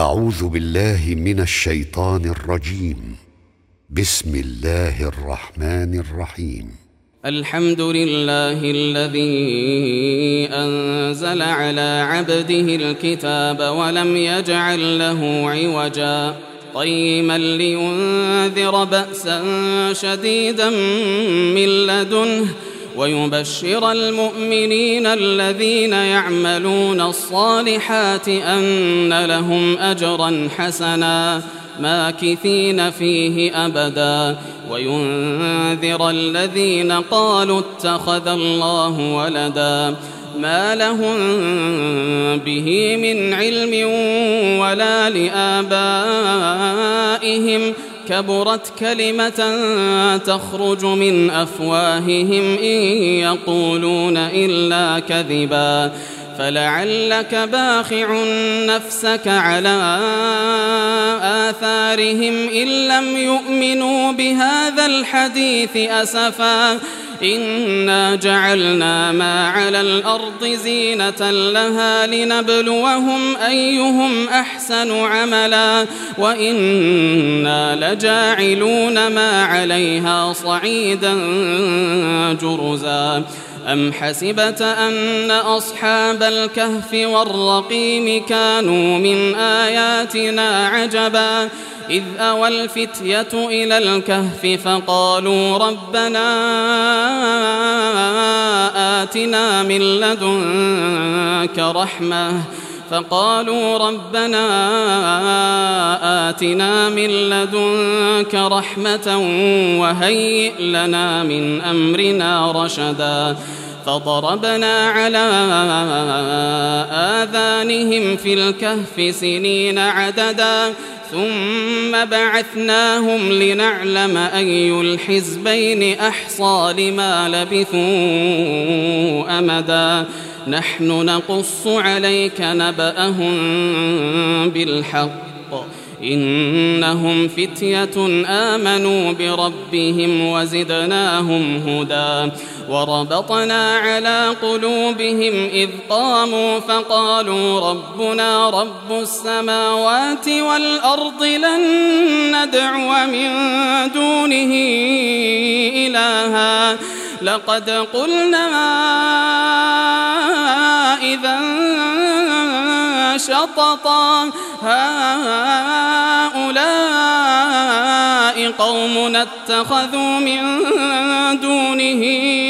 أعوذ بالله من الشيطان الرجيم. بسم الله الرحمن الرحيم. الحمد لله الذي أنزل على عبده الكتاب ولم يجعل له عوجا قيما لينذر بأسا شديدا من لدنه ويبشر المؤمنين الذين يعملون الصالحات أن لهم أجرا حسنا ماكثين فيه أبدا وينذر الذين قالوا اتخذ الله ولدا ما لهم به من علم ولا لآبائهم كبرت كلمة تخرج من أفواههم إن يقولون إلا كذبا فلعلك باخع نفسك على آثارهم إن لم يؤمنوا بهذا الحديث أسفا إنا جعلنا ما على الأرض زينة لها لنبلوهم أيهم أحسن عملا وإنا لجاعلون ما عليها صعيدا جرزا أم حسبت أن أصحاب الكهف والرقيم كانوا من آياتنا عجبا إذ أوى الفتية إلى الكهف فقالوا ربنا آتنا من لدنك رحمة وهيئ لنا من أمرنا رشدا فضربنا على آذانهم في الكهف سنين عددا ثم بعثناهم لنعلم أي الحزبين أحصى لما لبثوا أمدا نحن نقص عليك نبأهم بالحق إنهم فتية آمنوا بربهم وزدناهم هدى وربطنا على قلوبهم إذ قاموا فقالوا ربنا رب السماوات والأرض لن ندعو من دونه إلها لقد قلنا إذا شططا هؤلاء قوم اتخذوا من دونه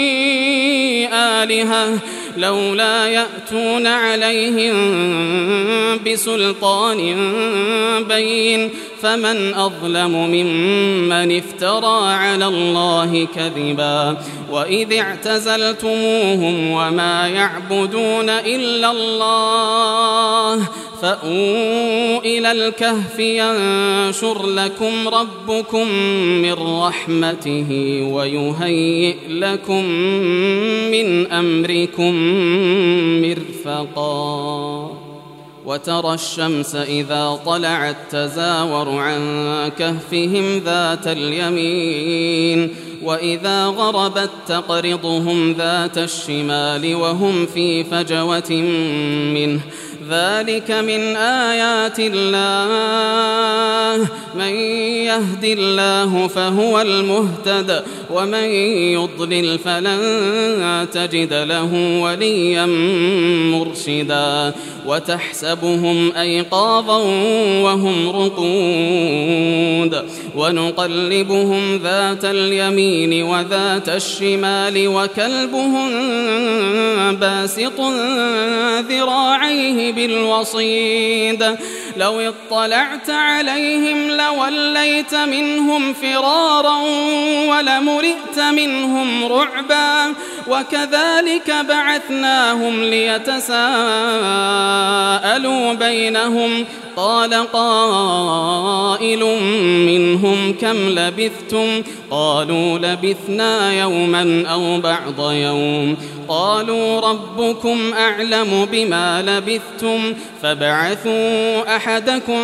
آلهة لولا يأتون عليهم بسلطان بين فمن أظلم ممن افترى على الله كذبا وإذ اعتزلتموهم وما يعبدون إلا الله فأووا إلى الكهف ينشر لكم ربكم من رحمته ويهيئ لكم من أمركم مرفقا وترى الشمس إذا طلعت تزاور عن كهفهم ذات اليمين وإذا غربت تقرضهم ذات الشمال وهم في فجوة منه ذلك من آيات الله من يهد الله فهو المهتد ومن يضلل فلن تجد له وليا مرشدا وتحسبهم أيقاظا وهم رقود ونقلبهم ذات اليمين وذات الشمال وكلبهم باسط ذراعيه بالوصيد لو اطلعت عليهم لوليت منهم فرارا ولملئت منهم رعبا وكذلك بعثناهم ليتساءلوا بينهم قال قائل منهم كم لبثتم قالوا لبثنا يوما أو بعض يوم قالوا ربكم أعلم بما لبثتم فابعثوا أحدكم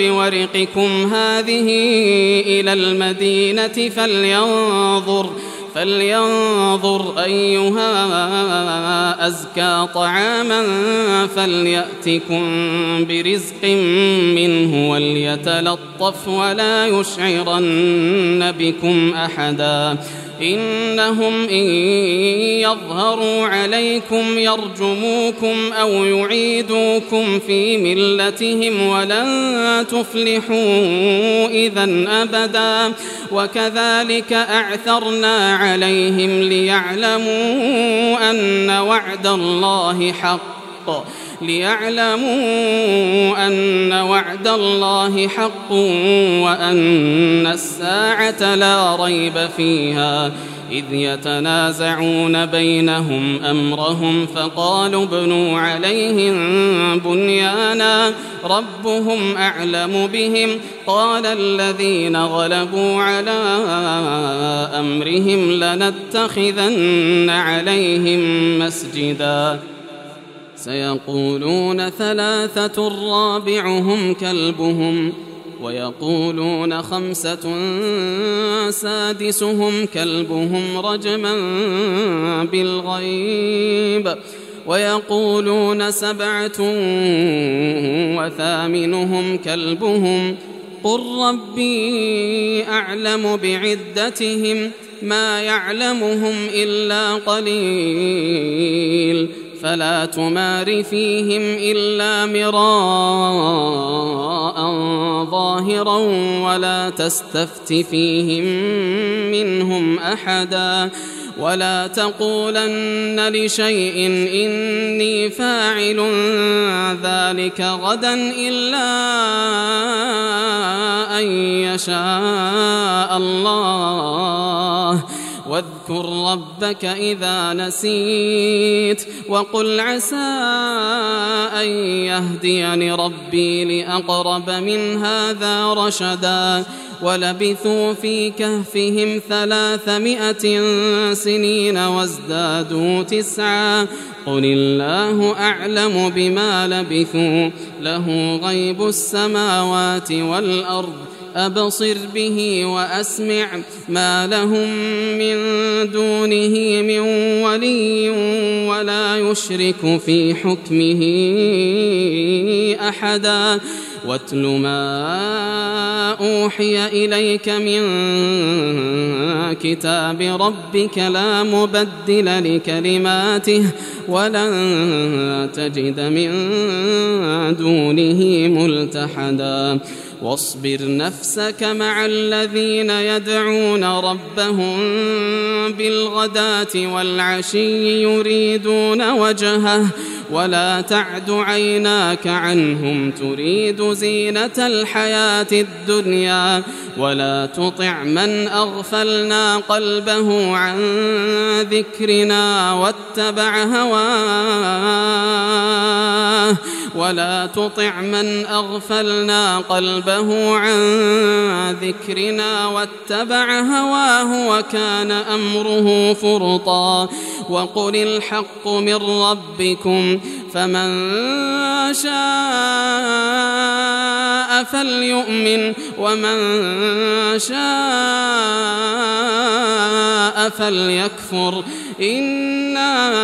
بورقكم هذه إلى المدينة فلينظر أيها أزكى طعاما فليأتكم برزق منه وليتلطف ولا يشعرن بكم أحدا إنهم إن يظهروا عليكم يرجموكم أو يعيدوكم في ملتهم ولن تفلحوا إذا أبدا وكذلك أعثرنا عليهم ليعلموا أن وعد الله حق وأن الساعة لا ريب فيها إذ يتنازعون بينهم أمرهم فقالوا ابنوا عليهم بنيانا ربهم أعلم بهم قال الذين غلبوا على أمرهم لنتخذن عليهم مسجدا سيقولون 3 رابعهم كلبهم ويقولون 5 سادسهم كلبهم رجما بالغيب ويقولون 7 وثامنهم كلبهم قل ربي أعلم بعدتهم ما يعلمهم إلا قليل فلا تمار فيهم إلا مراء ظاهرا ولا تستفت فيهم منهم أحدا ولا تقولن لشيء إني فاعل ذلك غدا إلا أن يشاء الله واذكر ربك إذا نسيت وقل عسى أن يهديني ربي لأقرب من هذا رشدا ولبثوا في كهفهم 300 سنين وازدادوا 9 قل الله أعلم بما لبثوا له غيب السماوات والأرض أبصر به وأسمع ما لهم من دونه من ولي ولا يشرك في حكمه أحدا واتل ما أوحي إليك من كتاب ربك لا مبدل لكلماته ولن تجد من دونه ملتحدا واصبر نفسك مع الذين يدعون ربهم بالغداة والعشي يريدون وجهه ولا تعد عيناك عنهم تريد زينة الحياة الدنيا ولا تطع من أغفلنا قلبه عن ذكرنا واتبع هواه وكان أمره فرطا وقل الحق من ربكم فمن شاء فليؤمن ومن شاء فليكفر إنا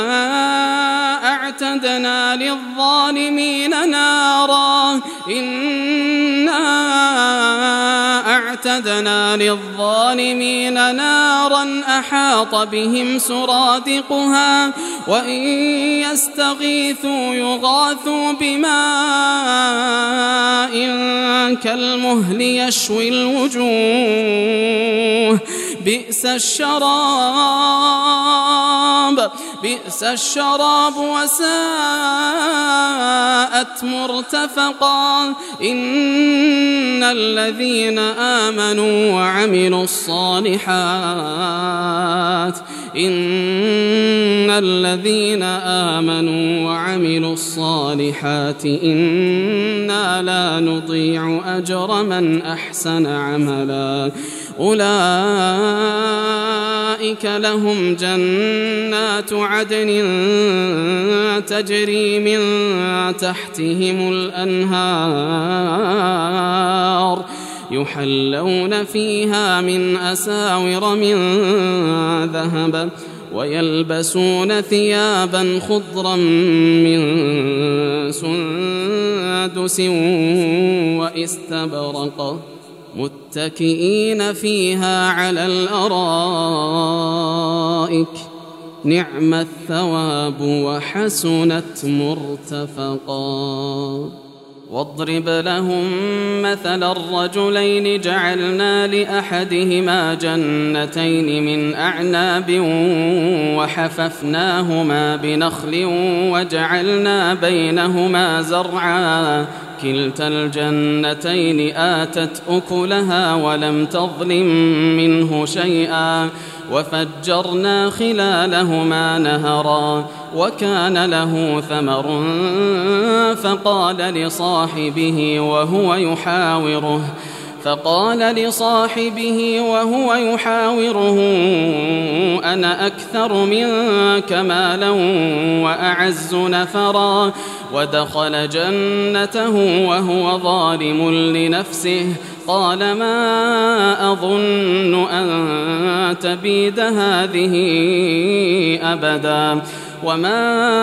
أعتدنا للظالمين نارا أحاط بهم سرادقها وإن يستغيثوا يغاثوا بماء كالمهل يشوي الوجوه بئس الشراب وساءت مرتفقا إن الذين آمنوا وعملوا الصالحات إنا لا نضيع أجر من أحسن عملا أولئك لهم جنات عدن تجري من تحتهم الأنهار يحلون فيها من أساور من ذهب ويلبسون ثيابا خضرا من سندس واستبرق متكئين فيها على الأرائك نعم الثواب وحسنت مرتفقا. واضرب لهم مثل الرجلين جعلنا لأحدهما جنتين من أعناب وحففناهما بنخل وجعلنا بينهما زرعا كلتا الجنتين آتت أكلها ولم تظلم منه شيئا وفجرنا خلالهما نهرا وكان له ثمر فقال لصاحبه وهو يحاوره أنا أكثر منك مالا وأعز نفرا ودخل جنته وهو ظالم لنفسه قال ما أظن أن تبيد هذه أبدا وما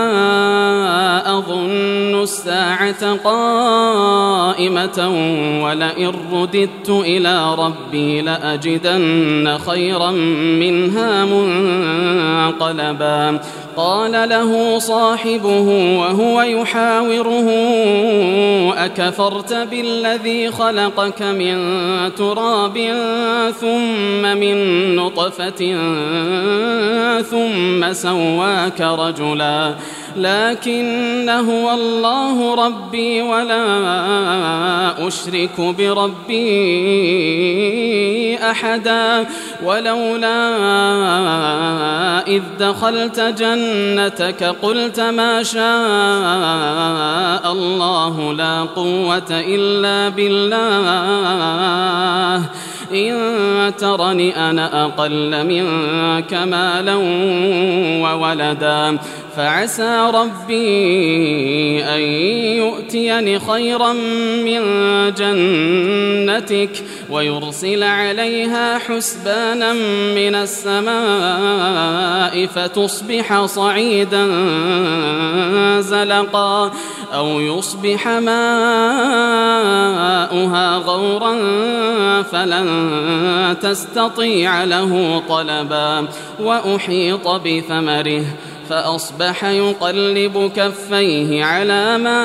أظن الساعة قائمة ولئن رددت إلى ربي لأجدن خيرا منها منقلبا. قال له صاحبه وهو يحاوره أكفرت بالذي خلقك من تراب ثم من نطفة ثم سواك رجلا لكن هو الله ربي ولا أشرك بربي أحدا ولولا إذ دخلت جنتك قلت ما شاء الله لا قوة إلا بالله إن ترني أنا أقل منك مالا وولدا فعسى ربي أن يؤتيني خيرا من جنتك ويرسل عليها حسبانا من السماء فتصبح صعيدا زلقا أو يصبح ماؤها غورا فلن تستطيع له طلبا وأحيط بثمره فأصبح يقلب كفيه على ما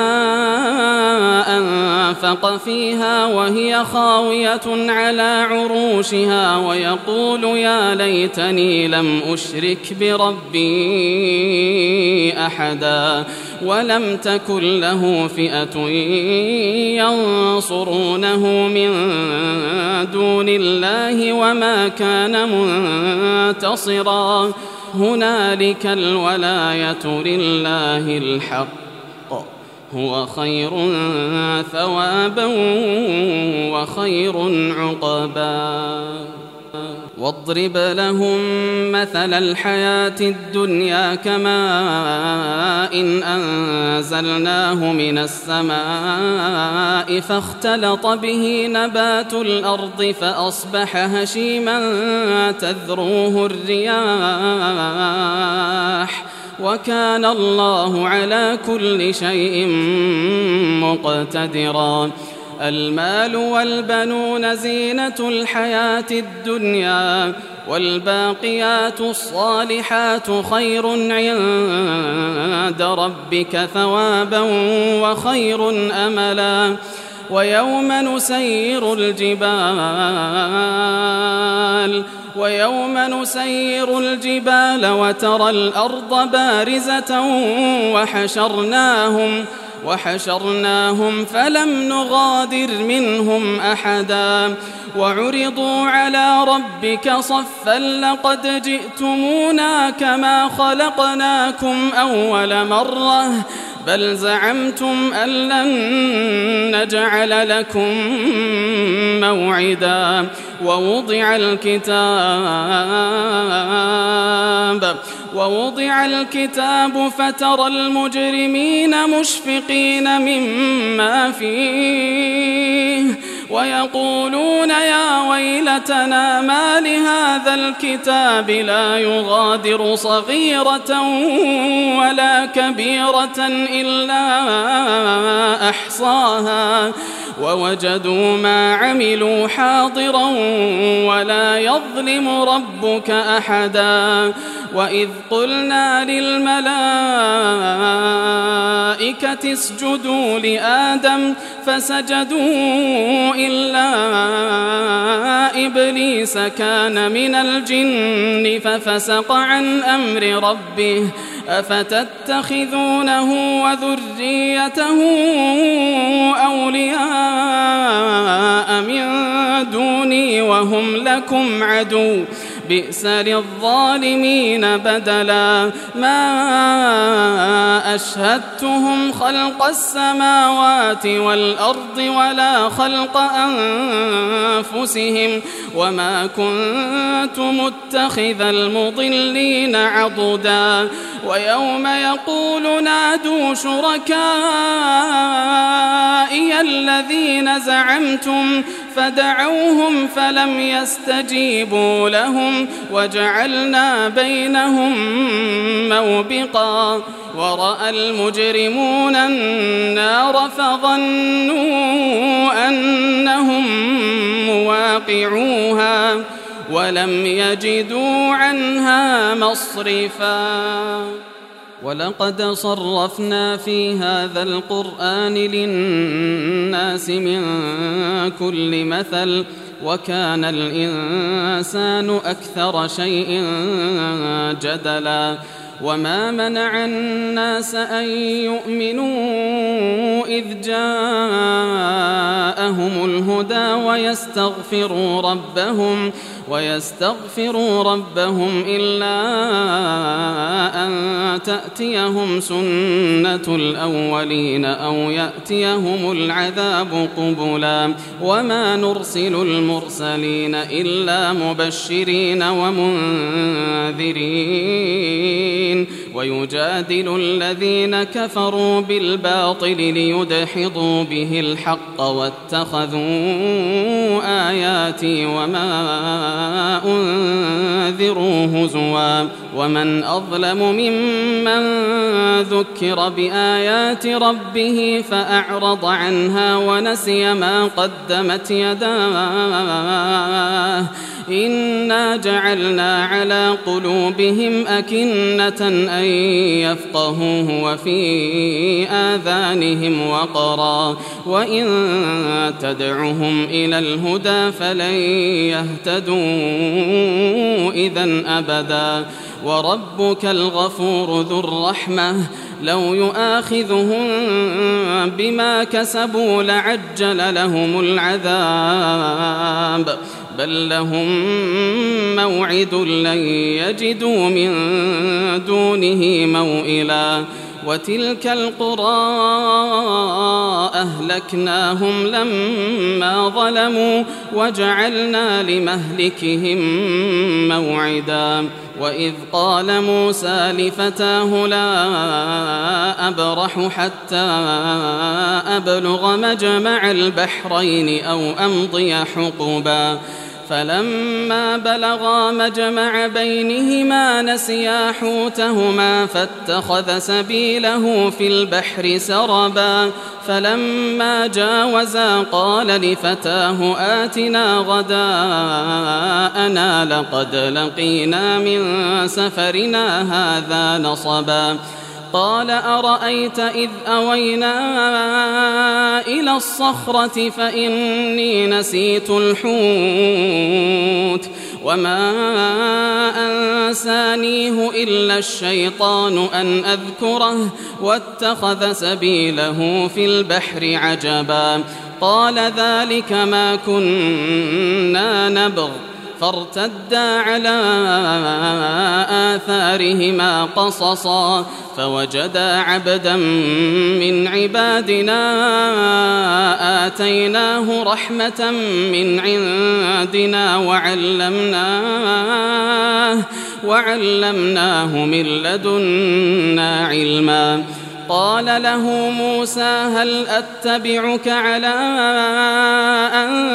أنفق فيها وهي خاوية على عروشها ويقول يا ليتني لم أشرك بربي أحدا ولم تكن له فئة ينصرونه من دون الله وما كان منتصرا هنالك الولاية لله الحق هو خير ثوابا وخير عقبا. واضرب لهم مثل الحياة الدنيا كماء إن أنزلناه من السماء فاختلط به نبات الأرض فأصبح هشيما تذروه الرياح وكان الله على كل شيء مقتدرا. المال والبنون زينة الحياة الدنيا والباقيات الصالحات خير عند ربك ثوابا وخير أملا. ويوم نسير الجبال وترى الأرض بارزة وحشرناهم فلم نغادر منهم أحدا وعرضوا على ربك صفا لقد جئتمونا كما خلقناكم أول مرة بل زعمتم أن لن نجعل لكم موعدا. ووضع الكتاب فترى المجرمين مشفقين مما فيه ويقولون يا ويلتنا ما لهذا الكتاب لا يغادر صغيرة ولا كبيرة إلا أحصاها ووجدوا ما عملوا حاضرا ولا يظلم ربك أحدا. وإذ قلنا للملائكة اسجدوا لآدم فسجدوا إلا إبليس كان من الجن ففسق عن أمر ربه أفتتخذونه وذريته أولياء من دوني وهم لكم عدو بئس للظالمين بدلا. ما أشهدتهم خلق السماوات والأرض ولا خلق أنفسهم وما كنت متخذ المضلين عضدا. ويوم يقول نادوا شركائي الذين زعمتم فدعوهم فلم يستجيبوا لهم وجعلنا بينهم موبقا. ورأى المجرمون النار فظنوا أنهم مواقعوها ولم يجدوا عنها مصرفا. ولقد صرفنا في هذا القرآن للناس من كل مثل وكان الإنسان أكثر شيء جدلا. وما منع الناس أن يؤمنوا إذ جاءهم الهدى ويستغفروا ربهم إلا أن تأتيهم سنة الأولين أو يأتيهم العذاب قبلا. وما نرسل المرسلين إلا مبشرين ومنذرين ويجادل الذين كفروا بالباطل ليدحضوا به الحق واتخذوا آياتي وما أنذروا هزوا. ومن أظلم ممن ذكر بآيات ربه فأعرض عنها ونسي ما قدمت يداه إنا جعلنا على قلوبهم أكنة أن يفقهوه وفي آذانهم وقرا وإن تدعهم إلى الهدى فلن يهتدوا إذن أبدا. وربك الغفور ذو الرحمة لو يؤاخذهم بما كسبوا لعجل لهم العذاب بل لهم موعد لن يجدوا من دونه موئلا. وتلك القرى أهلكناهم لما ظلموا وجعلنا لمهلكهم موعدا. وإذ قال موسى لفتاه لا أبرح حتى أبلغ مجمع البحرين أو أمضي حقبا فلما بلغا مجمع بينهما نسيا حوتهما فاتخذ سبيله في البحر سربا فلما جاوزا قال لفتاه آتنا غداءنا لقد لقينا من سفرنا هذا نصبا قال أرأيت إذ أوينا إلى الصخرة فإني نسيت الحوت وما أنسانيه إلا الشيطان أن أذكره واتخذ سبيله في البحر عجبا قال ذلك ما كنا نبغ فارتدا على آثارهما قصصا فوجدا عبدا من عبادنا آتيناه رحمة من عندنا وعلمناه من لدنا علما قال له موسى هل أتبعك على أن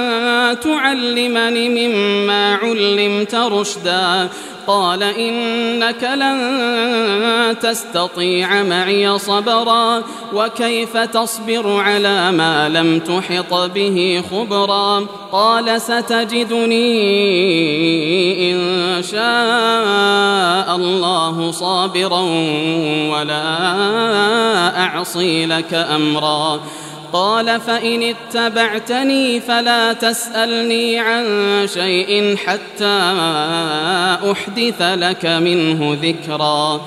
تعلمني مما علمت رشدا قال إنك لن تستطيع معي صبرا وكيف تصبر على ما لم تحط به خبرا قال ستجدني إن شاء الله صابرا ولا أعصي لك أمرا قال فإن اتبعتني فلا تسألني عن شيء حتى أحدث لك منه ذكرا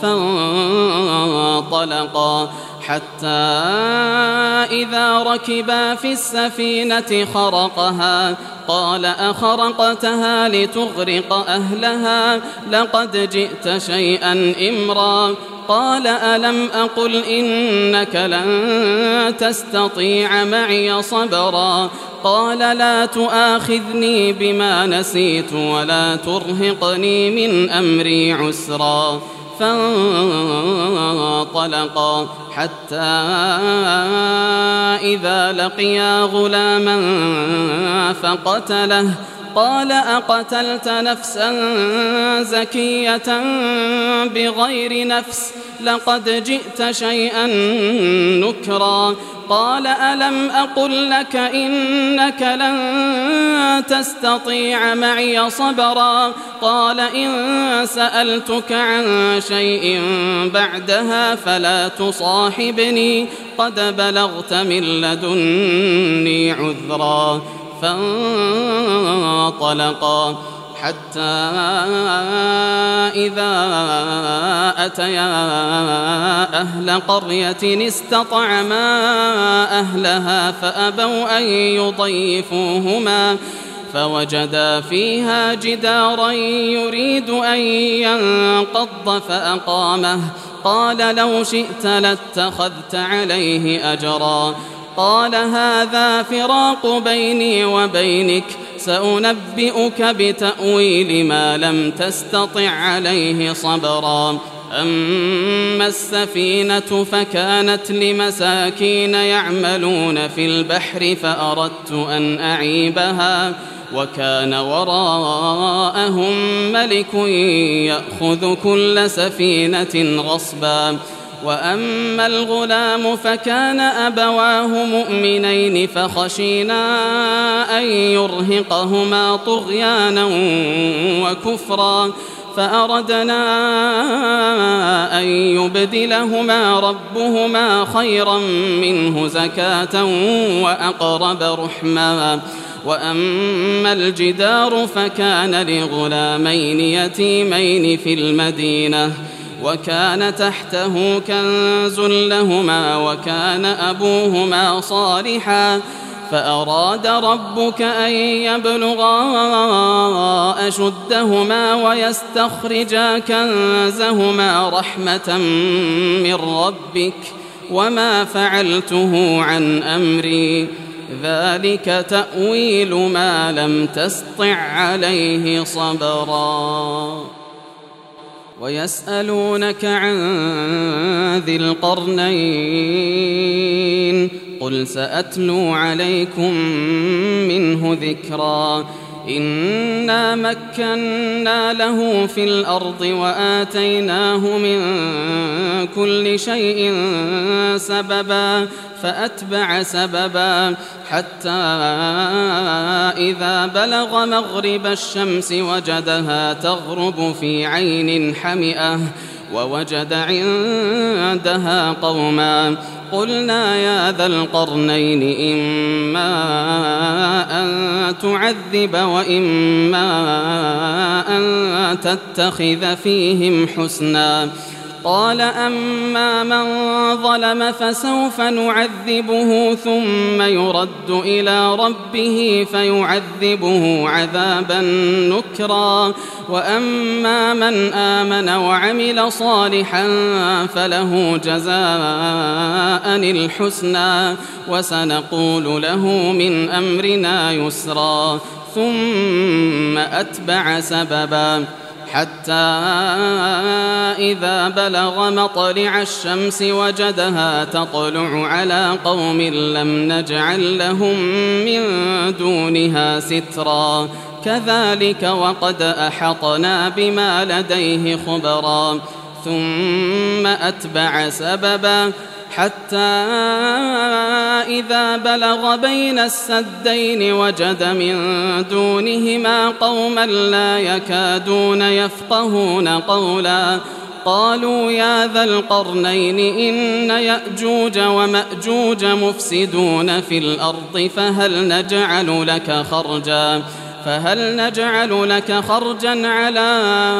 فانطلقا حتى إذا ركبا في السفينة خرقها قال أخرقتها لتغرق أهلها لقد جئت شيئا إمرا قال ألم أقل إنك لن تستطيع معي صبرا قال لا تؤاخذني بما نسيت ولا ترهقني من أمري عسرا فانطلقا حتى إذا لقيا غلاما فقتله قال أقتلت نفسا زكية بغير نفس لقد جئت شيئا نكرا قال ألم أقل لك إنك لن تستطيع معي صبرا قال إن سألتك عن شيء بعدها فلا تصاحبني قد بلغت من لدني عذرا فانطلقا حتى إذا أتيا أهل قرية استطعما أهلها فأبوا أن يضيفوهما فوجدا فيها جدارا يريد أن ينقض فأقامه قال لو شئت لاتخذت عليه أجرا قال هذا فراق بيني وبينك سأنبئك بتأويل ما لم تستطع عليه صبرا أما السفينة فكانت لمساكين يعملون في البحر فأردت أن أعيبها وكان وراءهم ملك يأخذ كل سفينة غصبا وأما الغلام فكان أبواه مؤمنين فخشينا أن يرهقهما طغيانا وكفرا فأردنا أن يبدلهما ربهما خيرا منه زكاة وأقرب رحما وأما الجدار فكان لغلامين يتيمين في المدينة وكان تحته كنز لهما وكان أبوهما صالحا فأراد ربك أن يبلغا أشدهما ويستخرجا كنزهما رحمة من ربك وما فعلته عن أمري ذلك تأويل ما لم تسطع عليه صبرا ويسألونك عن ذي القرنين قل سأتلو عليكم منه ذكرا إنا مكنا له في الأرض وآتيناه من كل شيء سببا فأتبع سببا حتى إذا بلغ مغرب الشمس وجدها تغرب في عين حمئة ووجد عندها قوما قلنا يا ذا القرنين إما أن تعذب وإما أن تتخذ فيهم حسنا قال أما من ظلم فسوف نعذبه ثم يرد إلى ربه فيعذبه عذابا نكرا وأما من آمن وعمل صالحا فله جزاء الحسنى وسنقول له من أمرنا يسرا ثم أتبع سببا حتى إذا بلغ مطلع الشمس وجدها تطلع على قوم لم نجعل لهم من دونها سترا كذلك وقد أحطنا بما لديه خبرا ثم أتبع سببا حتى إذا بلغ بين السدين وجد من دونهما قوما لا يكادون يفقهون قولا قالوا يا ذا القرنين إن يأجوج ومأجوج مفسدون في الأرض فهل نجعل لك خرجا على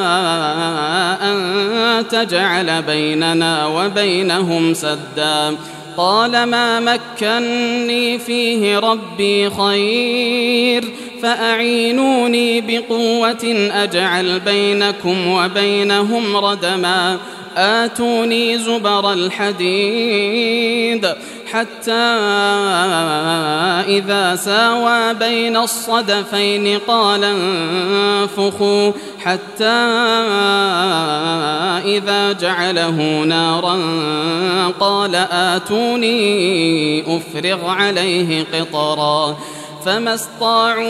أن تجعل بيننا وبينهم سدا قال ما مكني فيه ربي خير فأعينوني بقوة أجعل بينكم وبينهم ردما آتوني زبر الحديد حتى إذا ساوى بين الصدفين قال انفخوا حتى إذا جعله نارا قال آتوني أفرغ عليه قطرا فما استطاعوا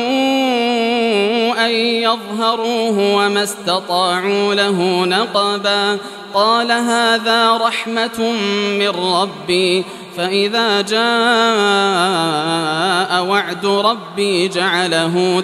أن يظهروه وما استطاعوا له نقبا قال هذا رحمة من ربي فإذا جاء وعد ربي جعله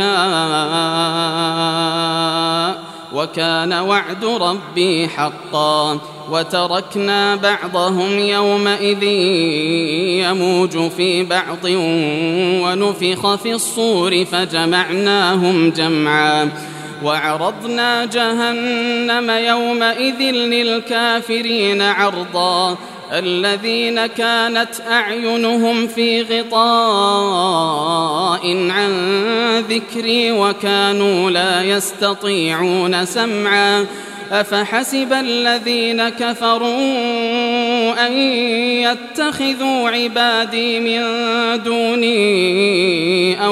دكا وكان وعد ربي حقا وتركنا بعضهم يومئذ يموج في بعض ونفخ في الصور فجمعناهم جمعا وعرضنا جهنم يومئذ للكافرين عرضا الذين كانت أعينهم في غطاء عن ذكري وكانوا لا يستطيعون سمعا أفحسب الذين كفروا أن يتخذوا عبادي من دوني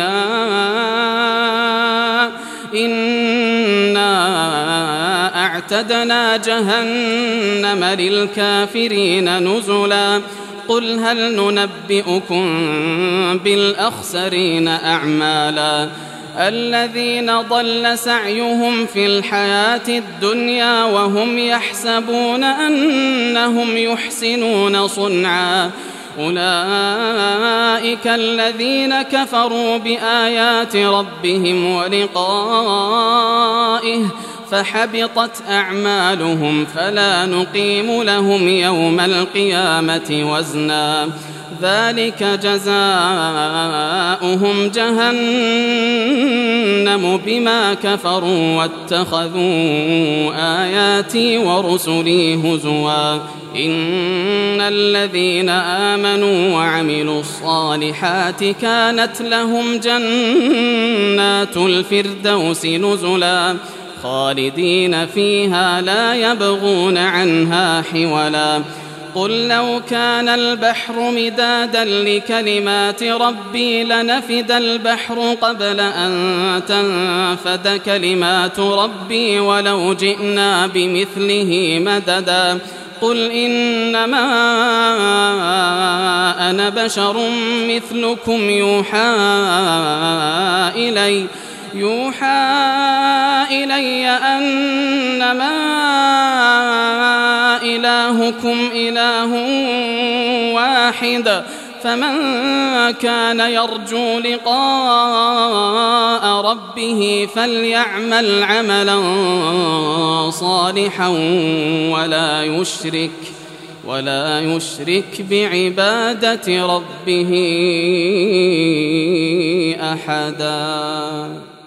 أولياء إنا أعتدنا جهنم للكافرين نزلا قل هل ننبئكم بالأخسرين أعمالا الذين ضل سعيهم في الحياة الدنيا وهم يحسبون أنهم يحسنون صنعا أولئك الذين كفروا بآيات ربهم ولقائه فحبطت أعمالهم فلا نقيم لهم يوم القيامة وزنا ذلك جزاؤهم جهنم بما كفروا واتخذوا آياتي ورسلي هزوا إن الذين آمنوا وعملوا الصالحات كانت لهم جنات الفردوس نزلا خالدين فيها لا يبغون عنها حولا قل لو كان البحر مدادا لكلمات ربي لنفد البحر قبل أن تنفد كلمات ربي ولو جئنا بمثله مددا قل إنما أنا بشر مثلكم يوحى إلي أنما إلهكم إله واحد فمن كان يرجو لقاء ربه فليعمل عملا صالحا ولا يشرك بعبادة ربه أحدا.